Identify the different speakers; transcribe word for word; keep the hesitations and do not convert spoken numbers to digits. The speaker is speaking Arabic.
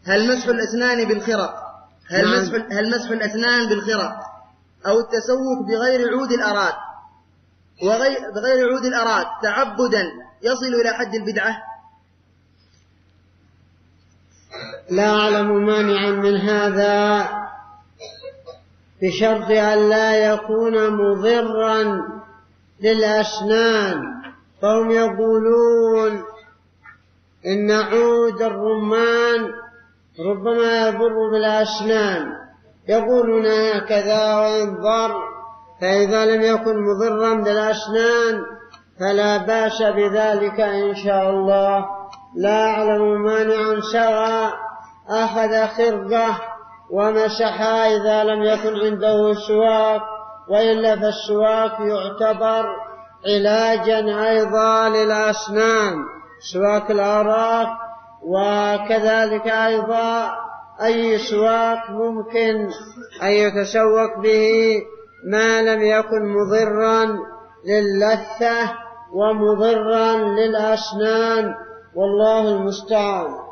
Speaker 1: هل مسح الأسنان بالخرق هل
Speaker 2: نعم.
Speaker 1: مسح هل مسح الأسنان بالخرق أو التسوق بغير عود الأراد وغير بغير عود الأراد تعبدا يصل إلى حد البدعة؟
Speaker 2: لا أعلم مانعا من هذا بشرط أن لا يكون مضرا للأسنان. فهم يقولون إن عود الرمان ربما يضر بالأسنان، يقولون هكذا وينظر، فإذا لم يكن مضرا بالأسنان فلا بأس بذلك إن شاء الله. لا أعلم مانعا سواء أخذ خرقة ومسحها إذا لم يكن عنده سواك، وإلا فالسواك يعتبر علاجا أيضا للأسنان، سواك الأوراق، وكذلك أيضا أي سواك ممكن أن يتسوق به ما لم يكن مضرا للثة ومضرا للأسنان، والله المستعان.